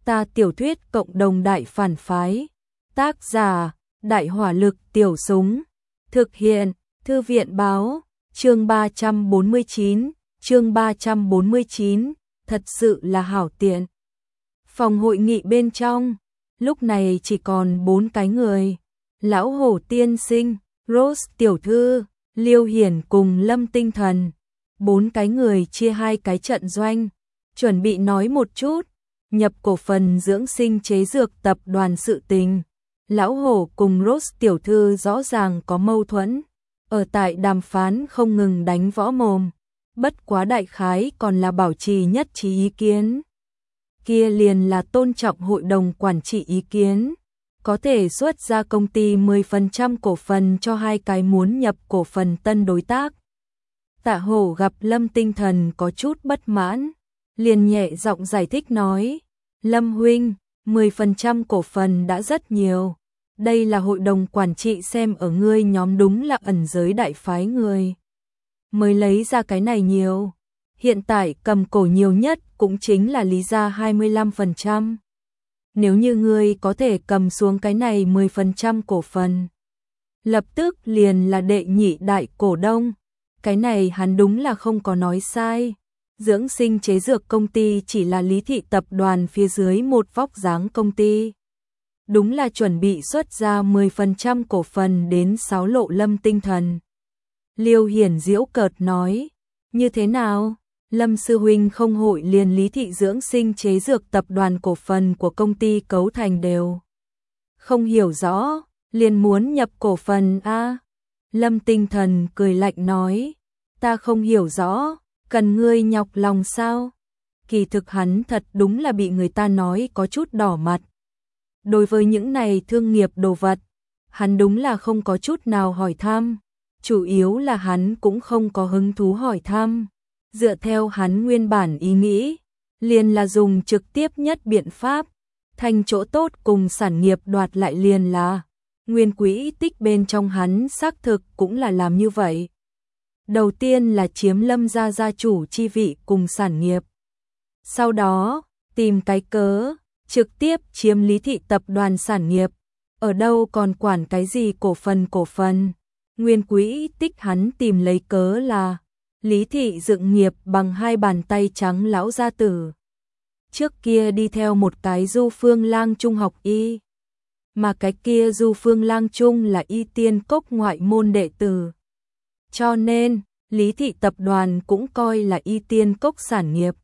Ta tiểu thuyết cộng đồng đại phản phái. Tác giả, Đại hỏa lực tiểu súng. Thực hiện, Thư viện báo, chương 349, thật sự là hảo tiện. Phòng hội nghị bên trong, lúc này chỉ còn 4 cái người. Lão Hổ tiên sinh, Rose tiểu thư, Liêu Hiển cùng Lâm Tinh Thần. 4 cái người chia 2 cái trận doanh, chuẩn bị nói một chút nhập cổ phần dưỡng sinh chế dược tập đoàn sự tình. Lão Hổ cùng Rose tiểu thư rõ ràng có mâu thuẫn, ở tại đàm phán không ngừng đánh võ mồm, bất quá đại khái còn là bảo trì nhất trí ý kiến. Kia liền là tôn trọng hội đồng quản trị ý kiến, có thể xuất ra công ty 10% cổ phần cho 2 cái muốn nhập cổ phần tân đối tác. Tạ Hổ gặp Lâm Tinh Thần có chút bất mãn, liền nhẹ giọng giải thích nói, Lâm huynh, 10% cổ phần đã rất nhiều, đây là hội đồng quản trị xem ở ngươi nhóm đúng là ẩn giới đại phái người mới lấy ra cái này nhiều, hiện tại cầm cổ nhiều nhất cũng chính là Lý gia 25%. Nếu như ngươi có thể cầm xuống cái này 10% cổ phần, lập tức liền là đệ nhị đại cổ đông, cái này hắn đúng là không có nói sai. Dưỡng sinh chế dược công ty chỉ là Lý thị tập đoàn phía dưới một vóc dáng công ty. Đúng là chuẩn bị xuất ra 10% cổ phần đến 6 lộ Lâm Tinh Thần. Liêu Hiển giễu cợt nói, như thế nào? Lâm sư huynh không hội liền Lý thị dưỡng sinh chế dược tập đoàn cổ phần của công ty cấu thành đều không hiểu rõ, liền muốn nhập cổ phần a? Lâm Tinh Thần cười lạnh nói, ta không hiểu rõ, cần ngươi nhọc lòng sao? Kỳ thực hắn thật đúng là bị người ta nói có chút đỏ mặt. Đối với những này thương nghiệp đồ vật, hắn đúng là không có chút nào hỏi thăm, chủ yếu là hắn cũng không có hứng thú hỏi thăm. Dựa theo hắn nguyên bản ý nghĩ, liền là dùng trực tiếp nhất biện pháp, thành chỗ tốt cùng sản nghiệp đoạt lại liền là. Nguyên quỹ tích bên trong hắn xác thực cũng là làm như vậy. Đầu tiên là chiếm Lâm gia gia chủ chi vị cùng sản nghiệp. Sau đó, tìm cái cớ, trực tiếp chiếm Lý thị tập đoàn sản nghiệp. Ở đâu còn quản cái gì cổ phần. Nguyên quỹ tích hắn tìm lấy cớ là Lý thị dựng nghiệp bằng 2 bàn tay trắng lão gia tử. Trước kia đi theo một cái Du Phương Lang Trung học y, mà cái kia Du Phương Lang Trung là Y Tiên Cốc ngoại môn đệ tử. Cho nên, Lý thị tập đoàn cũng coi là Y Tiên Cốc sản nghiệp.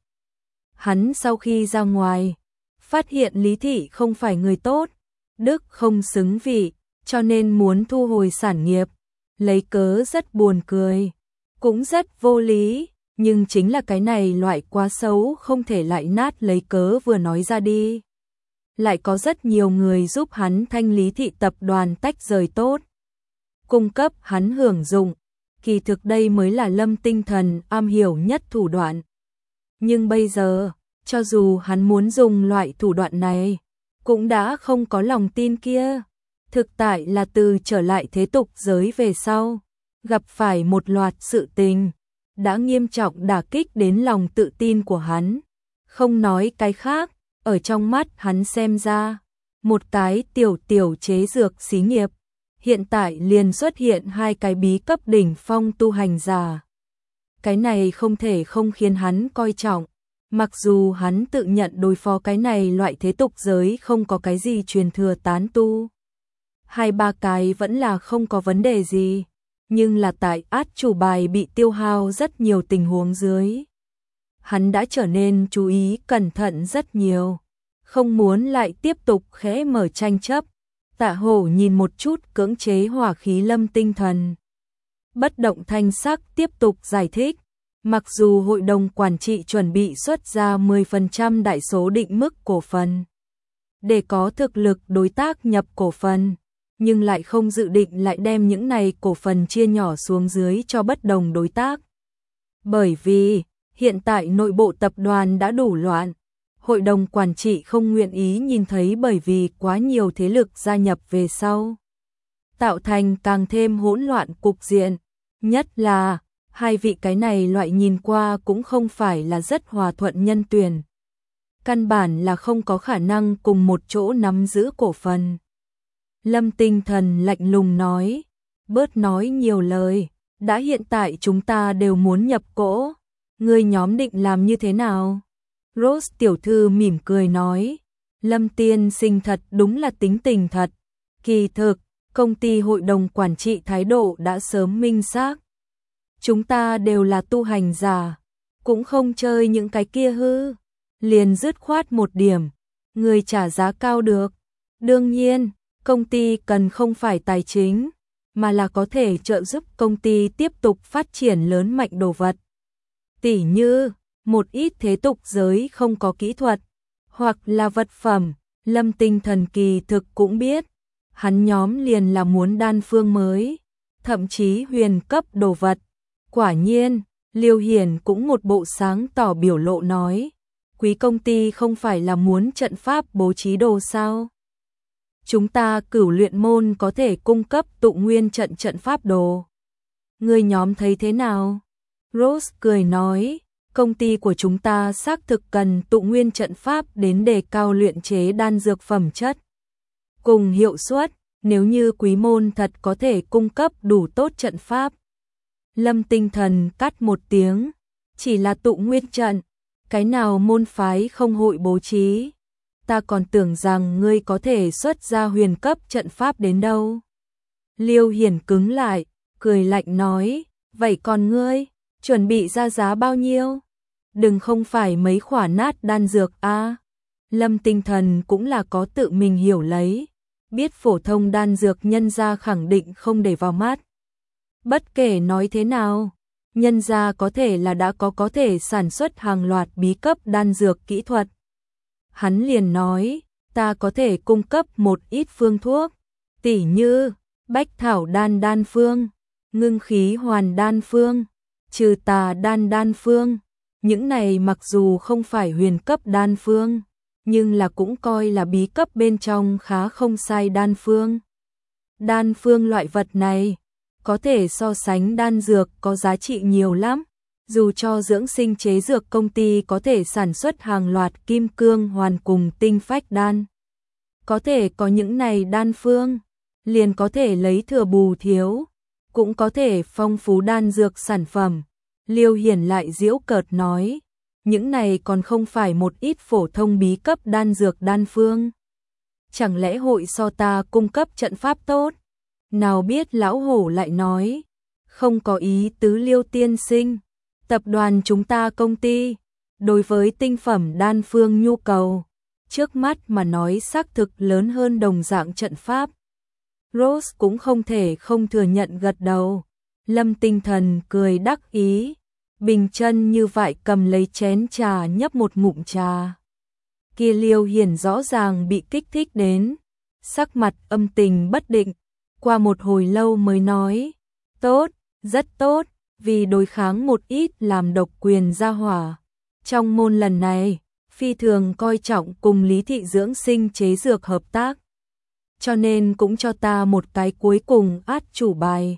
Hắn sau khi ra ngoài, phát hiện Lý thị không phải người tốt, đức không xứng vị, cho nên muốn thu hồi sản nghiệp. Lấy cớ rất buồn cười, cũng rất vô lý, nhưng chính là cái này loại quá xấu không thể lại nát lấy cớ vừa nói ra đi. Lại có rất nhiều người giúp hắn thanh Lý thị tập đoàn tách rời tốt, cung cấp hắn hưởng dụng, kỳ thực đây mới là Lâm Tinh Thần am hiểu nhất thủ đoạn. Nhưng bây giờ, cho dù hắn muốn dùng loại thủ đoạn này, cũng đã không có lòng tin kia. Thực tại là từ trở lại thế tục giới về sau, gặp phải một loạt sự tình, đã nghiêm trọng đả kích đến lòng tự tin của hắn. Không nói cái khác, ở trong mắt hắn xem ra, một cái tiểu chế dược xí nghiệp, hiện tại liền xuất hiện 2 cái bí cấp đỉnh phong tu hành giả. Cái này không thể không khiến hắn coi trọng, mặc dù hắn tự nhận đối phó cái này loại thế tục giới không có cái gì truyền thừa tán tu. 2-3 cái vẫn là không có vấn đề gì, nhưng là tại át chủ bài bị tiêu hao rất nhiều tình huống dưới. Hắn đã trở nên chú ý cẩn thận rất nhiều, không muốn lại tiếp tục khẽ mở tranh chấp. Tạ Hổ nhìn một chút cưỡng chế hỏa khí Lâm Tinh Thần, bất động thanh sắc tiếp tục giải thích, mặc dù hội đồng quản trị chuẩn bị xuất ra 10% đại số định mức cổ phần để có thực lực đối tác nhập cổ phần, nhưng lại không dự định lại đem những này cổ phần chia nhỏ xuống dưới cho bất đồng đối tác. Bởi vì, hiện tại nội bộ tập đoàn đã đủ loạn, hội đồng quản trị không nguyện ý nhìn thấy bởi vì quá nhiều thế lực gia nhập về sau, tạo thành càng thêm hỗn loạn cục diện, nhất là 2 vị cái này loại nhìn qua cũng không phải là rất hòa thuận nhân tuyển. căn bản là không có khả năng cùng một chỗ nắm giữ cổ phần. Lâm Tinh Thần lạnh lùng nói, bớt nói nhiều lời, đã hiện tại chúng ta đều muốn nhập cổ, ngươi nhóm định làm như thế nào? Rose tiểu thư mỉm cười nói, Lâm tiên sinh thật đúng là tính tình thật, kỳ thực, công ty hội đồng quản trị thái độ đã sớm minh xác. Chúng ta đều là tu hành giả, cũng không chơi những cái kia hư, liền dứt khoát một điểm, người trả giá cao được. Đương nhiên, công ty cần không phải tài chính, mà là có thể trợ giúp công ty tiếp tục phát triển lớn mạnh đồ vật. Tỉ như, một ít thế tục giới không có kỹ thuật, hoặc là vật phẩm, Lâm Tinh Thần kỳ thực cũng biết. Hắn nhóm liền là muốn đan phương mới, thậm chí huyền cấp đồ vật. Quả nhiên, Liêu Hiển cũng một bộ sáng tỏ biểu lộ nói, quý công ty không phải là muốn trận pháp bố trí đồ sao? Chúng ta Cửu Luyện môn có thể cung cấp tụ nguyên trận pháp đồ. Người nhóm thấy thế nào? Rose cười nói, công ty của chúng ta xác thực cần tụ nguyên trận pháp đến đề cao luyện chế đan dược phẩm chất. Cùng hiệu suất, nếu như quý môn thật có thể cung cấp đủ tốt trận pháp. Lâm Tinh Thần cắt một tiếng, chỉ là tụ nguyên trận, cái nào môn phái không hội bố trí. Ta còn tưởng rằng ngươi có thể xuất ra huyền cấp trận pháp đến đâu. Liêu Hiển cứng lại, cười lạnh nói, vậy còn ngươi, chuẩn bị ra giá bao nhiêu? Đừng không phải mấy khỏa nát đan dược a. Lâm Tinh Thần cũng là có tự mình hiểu lấy, biết phổ thông đan dược nhân gia khẳng định không để vào mắt. Bất kể nói thế nào, nhân gia có thể là đã có thể sản xuất hàng loạt bí cấp đan dược kỹ thuật. Hắn liền nói, ta có thể cung cấp một ít phương thuốc, tỉ như bách thảo đan đan phương, ngưng khí hoàn đan phương, trừ tà đan đan phương. Những này mặc dù không phải huyền cấp đan phương, nhưng là cũng coi là bí cấp bên trong khá không sai đan phương. Đan phương loại vật này, có thể so sánh đan dược có giá trị nhiều lắm. Dù cho dưỡng sinh chế dược công ty có thể sản xuất hàng loạt kim cương hoàn cùng tinh phách đan. Có thể có những này đan phương, liền có thể lấy thừa bù thiếu, cũng có thể phong phú đan dược sản phẩm. Liêu Hiển lại giễu cợt nói, những này còn không phải một ít phổ thông bí cấp đan dược đan phương. Chẳng lẽ hội so ta cung cấp trận pháp tốt? Nào biết lão hổ lại nói, không có ý tứ Liêu tiên sinh. Tập đoàn chúng ta công ty, đối với tinh phẩm đan phương nhu cầu, trước mắt mà nói xác thực lớn hơn đồng dạng trận pháp. Rose cũng không thể không thừa nhận gật đầu. Lâm Tinh Thần cười đắc ý, bình chân như vậy cầm lấy chén trà nhấp một ngụm trà. Kia Liêu Hiển rõ ràng bị kích thích đến, sắc mặt âm tình bất định, qua một hồi lâu mới nói, tốt, rất tốt. Vì đối kháng một ít làm độc quyền gia hỏa. Trong môn lần này, phi thường coi trọng cùng Lý Thị dưỡng sinh chế dược hợp tác. Cho nên cũng cho ta một cái cuối cùng át chủ bài.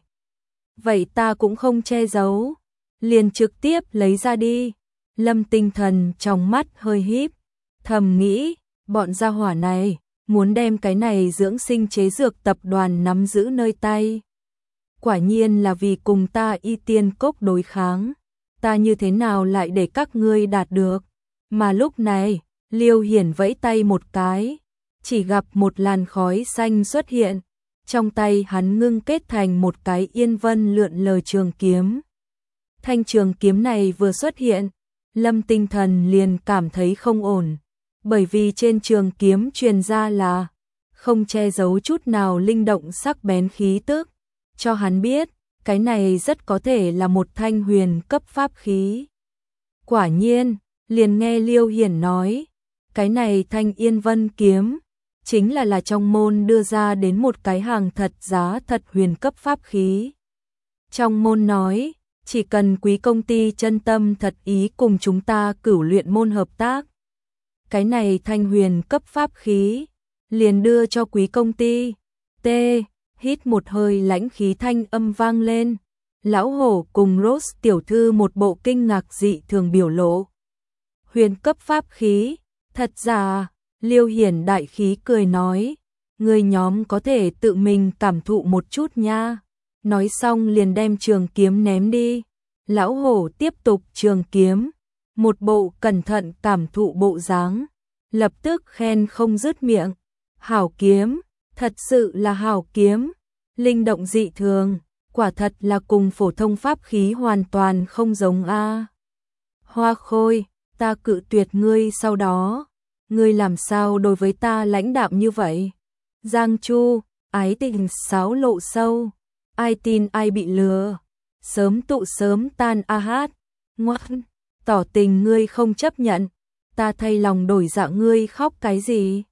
Vậy ta cũng không che giấu, liền trực tiếp lấy ra đi. Lâm Tinh Thần trong mắt hơi híp, thầm nghĩ, bọn gia hỏa này, muốn đem cái này dưỡng sinh chế dược tập đoàn nắm giữ nơi tay. Quả nhiên là vì cùng ta Y Tiên Cốc đối kháng, ta như thế nào lại để các ngươi đạt được. Mà lúc này, Liêu Hiển vẫy tay một cái, chỉ gặp một làn khói xanh xuất hiện, trong tay hắn ngưng kết thành một cái yên vân lượn lờ trường kiếm. Thanh trường kiếm này vừa xuất hiện, Lâm Tinh Thần liền cảm thấy không ổn, bởi vì trên trường kiếm truyền ra là không che giấu chút nào linh động sắc bén khí tức. Cho hắn biết, cái này rất có thể là một thanh huyền cấp pháp khí. Quả nhiên, liền nghe Liêu Hiển nói, cái này thanh yên vân kiếm, chính là trong môn đưa ra đến một cái hàng thật giá thật huyền cấp pháp khí. Trong môn nói, chỉ cần quý công ty chân tâm thật ý cùng chúng ta Cửu Luyện môn hợp tác. Cái này thanh huyền cấp pháp khí, liền đưa cho quý công ty. T. Hít một hơi lãnh khí thanh âm vang lên. Lão hổ cùng Rose tiểu thư một bộ kinh ngạc dị thường biểu lộ. Huyền cấp pháp khí, Thật ra, Liêu Hiển đại khí cười nói, người nhóm có thể tự mình cảm thụ một chút nha. Nói xong liền đem trường kiếm ném đi. Lão hổ tiếp tục trường kiếm, một bộ cẩn thận cảm thụ bộ dáng, lập tức khen không dứt miệng. Hảo kiếm, thật sự là hảo kiếm, linh động dị thường, quả thật là cùng phổ thông pháp khí hoàn toàn không giống a. Hoa Khôi, ta cự tuyệt ngươi sau đó, ngươi làm sao đối với ta lãnh đạm như vậy? Giang Chu, ái tình sáo lộ sâu, ai tin ai bị lừa, sớm tụ sớm tan a hát, ngoan, tỏ tình ngươi không chấp nhận, ta thay lòng đổi dạ ngươi khóc cái gì?